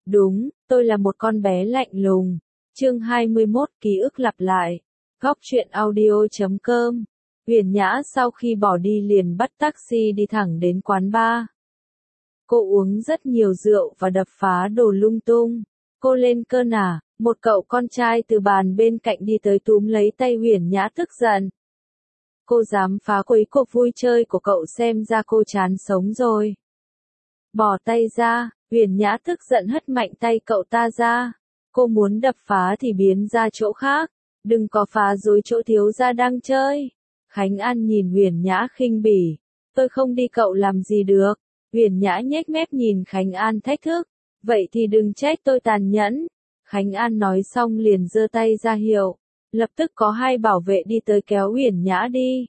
Đúng, tôi là một con bé lạnh lùng. Chương 21 ký ức lặp lại. Góc truyện audio.com. Huyền Nhã sau khi bỏ đi liền bắt taxi đi thẳng đến quán bar. Cô uống rất nhiều rượu và đập phá đồ lung tung. Cô lên cơn à, một cậu con trai từ bàn bên cạnh đi tới túm lấy tay Huyền Nhã tức giận. Cô dám phá quấy cuộc vui chơi của cậu, xem ra cô chán sống rồi. Bỏ tay ra, Huyền Nhã tức giận hất mạnh tay cậu ta ra. Cô muốn đập phá thì biến ra chỗ khác, đừng có phá rối chỗ thiếu gia đang chơi. Khánh An nhìn Huyền Nhã khinh bỉ. Tôi không đi cậu làm gì được. Huyền Nhã nhếch mép nhìn Khánh An thách thức. Vậy thì đừng trách tôi tàn nhẫn. Khánh An nói xong liền giơ tay ra hiệu. Lập tức có hai bảo vệ đi tới kéo Huyền Nhã đi.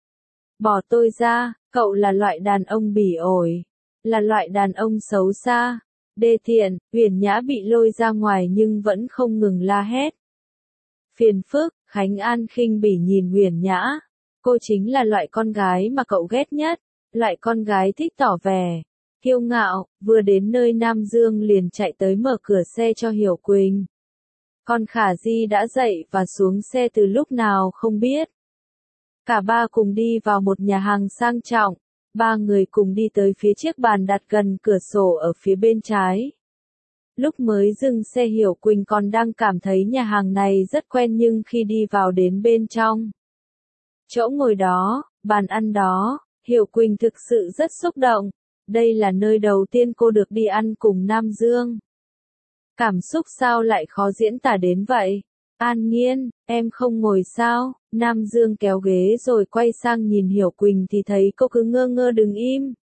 Bỏ tôi ra, cậu là loại đàn ông bỉ ổi. Là loại đàn ông xấu xa. Đê tiện. Huyền Nhã bị lôi ra ngoài nhưng vẫn không ngừng la hét. Phiền phức. Khánh An khinh bỉ nhìn Huyền Nhã. Cô chính là loại con gái mà cậu ghét nhất. Loại con gái thích tỏ vẻ kiêu ngạo. Vừa đến nơi Nam Dương liền chạy tới mở cửa xe cho Hiểu Quỳnh. Còn Khả Di đã dậy và xuống xe từ lúc nào không biết. Cả ba cùng đi vào một nhà hàng sang trọng. Ba người cùng đi tới phía chiếc bàn đặt gần cửa sổ ở phía bên trái. Lúc mới dừng xe Hiểu Quỳnh còn đang cảm thấy nhà hàng này rất quen, nhưng khi đi vào đến bên trong, chỗ ngồi đó, bàn ăn đó, Hiểu Quỳnh thực sự rất xúc động. Đây là nơi đầu tiên cô được đi ăn cùng Nam Dương. Cảm xúc sao lại khó diễn tả đến vậy? An Nhiên, em không ngồi sao? Nam Dương kéo ghế rồi quay sang nhìn Hiểu Quỳnh thì thấy cô cứ ngơ ngơ đứng im.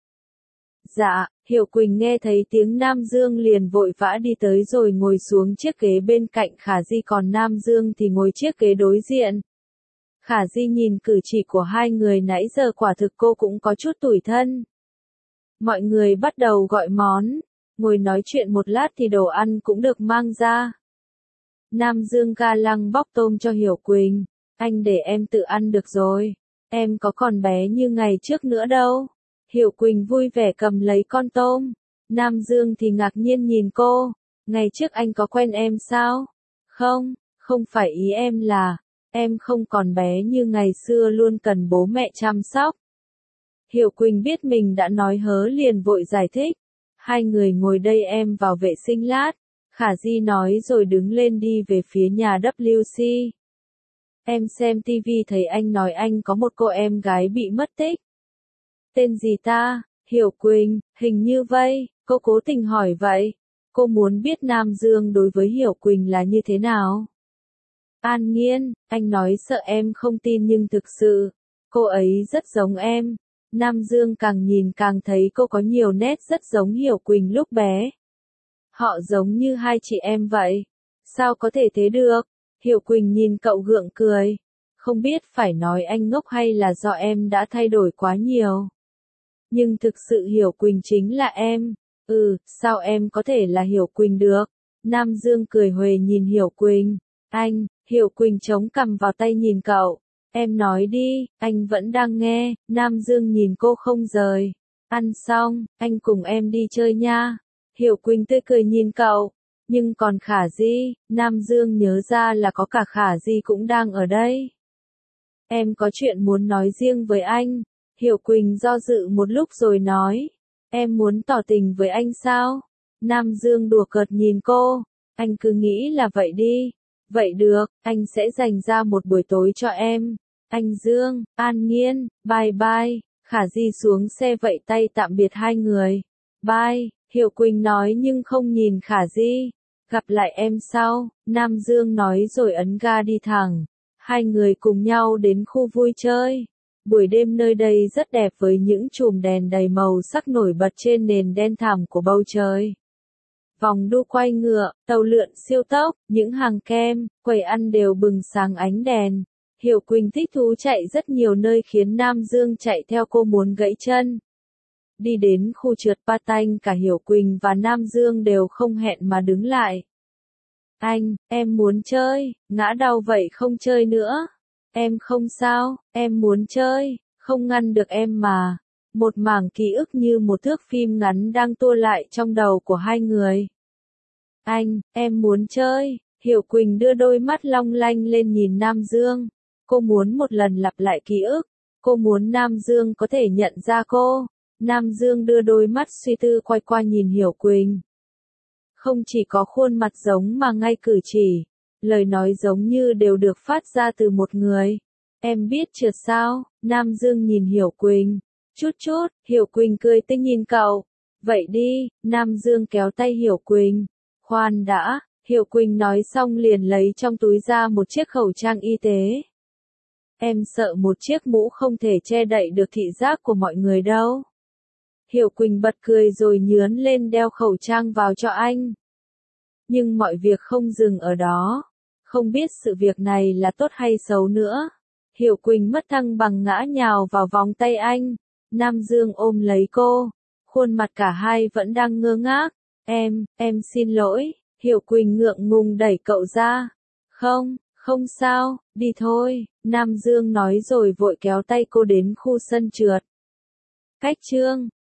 Dạ, Hiểu Quỳnh nghe thấy tiếng Nam Dương liền vội vã đi tới rồi ngồi xuống chiếc ghế bên cạnh Khả Di, còn Nam Dương thì ngồi chiếc ghế đối diện. Khả Di nhìn cử chỉ của hai người nãy giờ quả thực cô cũng có chút tủi thân. Mọi người bắt đầu gọi món, ngồi nói chuyện một lát thì đồ ăn cũng được mang ra. Nam Dương ga lăng bóc tôm cho Hiểu Quỳnh. Anh để em tự ăn được rồi. Em có còn bé như ngày trước nữa đâu. Hiểu Quỳnh vui vẻ cầm lấy con tôm. Nam Dương thì ngạc nhiên nhìn cô. Ngày trước anh có quen em sao? Không, không phải, ý em là em không còn bé như ngày xưa, luôn cần bố mẹ chăm sóc. Hiểu Quỳnh biết mình đã nói hớ liền vội giải thích. Hai người ngồi đây, em vào vệ sinh lát. Khả Di nói rồi đứng lên đi về phía nhà WC. Em xem TV thấy anh nói anh có một cô em gái bị mất tích. Tên gì ta? Hiểu Quỳnh, hình như vậy. Cô cố tình hỏi vậy. Cô muốn biết Nam Dương đối với Hiểu Quỳnh là như thế nào. An Nhiên, anh nói sợ em không tin nhưng thực sự, cô ấy rất giống em. Nam Dương càng nhìn càng thấy cô có nhiều nét rất giống Hiểu Quỳnh lúc bé. Họ giống như hai chị em vậy. Sao có thể thế được? Hiểu Quỳnh nhìn cậu gượng cười. Không biết phải nói anh ngốc hay là do em đã thay đổi quá nhiều. Nhưng thực sự Hiểu Quỳnh chính là em. Sao em có thể là Hiểu Quỳnh được? Nam Dương cười huề nhìn Hiểu Quỳnh. Anh, Hiểu Quỳnh chống cằm vào tay nhìn cậu. Em nói đi, anh vẫn đang nghe. Nam Dương nhìn cô không rời. Ăn xong, anh cùng em đi chơi nha. Hiểu Quỳnh tươi cười nhìn cậu. Nhưng còn Khả Di, Nam Dương nhớ ra là có cả Khả Di cũng đang ở đây. Em có chuyện muốn nói riêng với anh. Hiểu Quỳnh do dự một lúc rồi nói. Em muốn tỏ tình với anh sao? Nam Dương đùa cợt nhìn cô. Anh cứ nghĩ là vậy đi. Vậy được, anh sẽ dành ra một buổi tối cho em. Anh Dương, An Nhiên, bye bye. Khả Di xuống xe vẫy tay tạm biệt hai người. Bye, Hiểu Quỳnh nói nhưng không nhìn Khả Di. Gặp lại em sau, Nam Dương nói rồi ấn ga đi thẳng. Hai người cùng nhau đến khu vui chơi. Buổi đêm nơi đây rất đẹp với những chùm đèn đầy màu sắc nổi bật trên nền đen thẳm của bầu trời. Vòng đu quay ngựa, tàu lượn siêu tốc, những hàng kem, quầy ăn đều bừng sáng ánh đèn. Hiểu Quỳnh thích thú chạy rất nhiều nơi khiến Nam Dương chạy theo cô muốn gãy chân. Đi đến khu trượt patin, cả Hiểu Quỳnh và Nam Dương đều không hẹn mà đứng lại. Anh, em muốn chơi, ngã đau vậy không chơi nữa. Em không sao, em muốn chơi, không ngăn được em mà. Một mảng ký ức như một thước phim ngắn đang tua lại trong đầu của hai người. Anh, em muốn chơi. Hiểu Quỳnh đưa đôi mắt long lanh lên nhìn Nam Dương. Cô muốn một lần lặp lại ký ức. Cô muốn Nam Dương có thể nhận ra cô. Nam Dương đưa đôi mắt suy tư quay qua nhìn Hiểu Quỳnh. Không chỉ có khuôn mặt giống mà ngay cử chỉ, lời nói giống như đều được phát ra từ một người. Em biết trượt sao? Nam Dương nhìn Hiểu Quỳnh. Chút chút, Hiểu Quỳnh cười tinh nhìn cậu. Vậy đi, Nam Dương kéo tay Hiểu Quỳnh. Khoan đã, Hiểu Quỳnh nói xong liền lấy trong túi ra một chiếc khẩu trang y tế. Em sợ một chiếc mũ không thể che đậy được thị giác của mọi người đâu. Hiểu Quỳnh bật cười rồi nhướn lên đeo khẩu trang vào cho anh. Nhưng mọi việc không dừng ở đó. Không biết sự việc này là tốt hay xấu nữa. Hiểu Quỳnh mất thăng bằng ngã nhào vào vòng tay anh. Nam Dương ôm lấy cô. Khuôn mặt cả hai vẫn đang ngơ ngác. Em xin lỗi. Hiểu Quỳnh ngượng ngùng đẩy cậu ra. Không sao, đi thôi. Nam Dương nói rồi vội kéo tay cô đến khu sân trượt. Cách chương